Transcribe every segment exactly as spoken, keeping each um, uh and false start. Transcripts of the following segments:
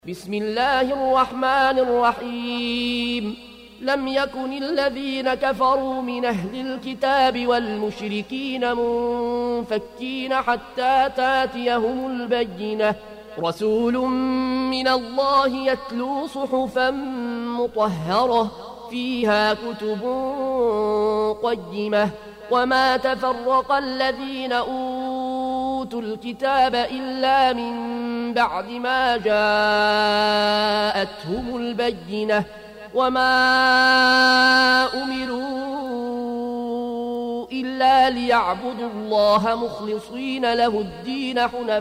بسم الله الرحمن الرحيم لم يكن الذين كفروا من أهل الكتاب والمشركين منفكين حتى تاتيهم البينة رسول من الله يتلو صحفا مطهرة فيها كتب قيمة وما تفرق الذين أوتوا الكتاب إلا من بعد ما جاءتهم البينة وما أمروا إلا ليعبدوا الله مخلصين له الدين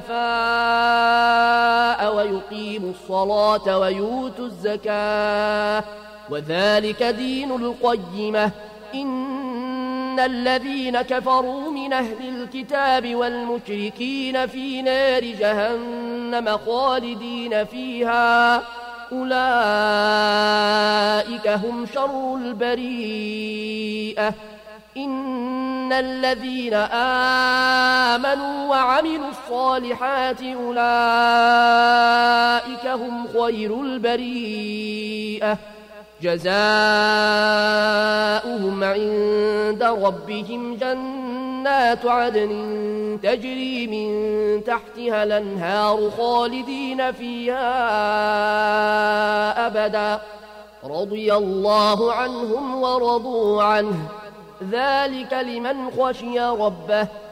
حنفاء ويقيموا الصلاة ويؤتوا الزكاة وذلك دين القيمة إن الذين كفروا من أهل الكتاب والمشركين في نار جهنم خالدين فيها أولئك هم شر البريئة إن الذين آمنوا وعملوا الصالحات أولئك هم خير البريئة جزاؤهم عند ربهم جنات عدن تجري من تحتها الأنهار خالدين فيها أبدا رضي الله عنهم ورضوا عنه ذلك لمن خشي ربه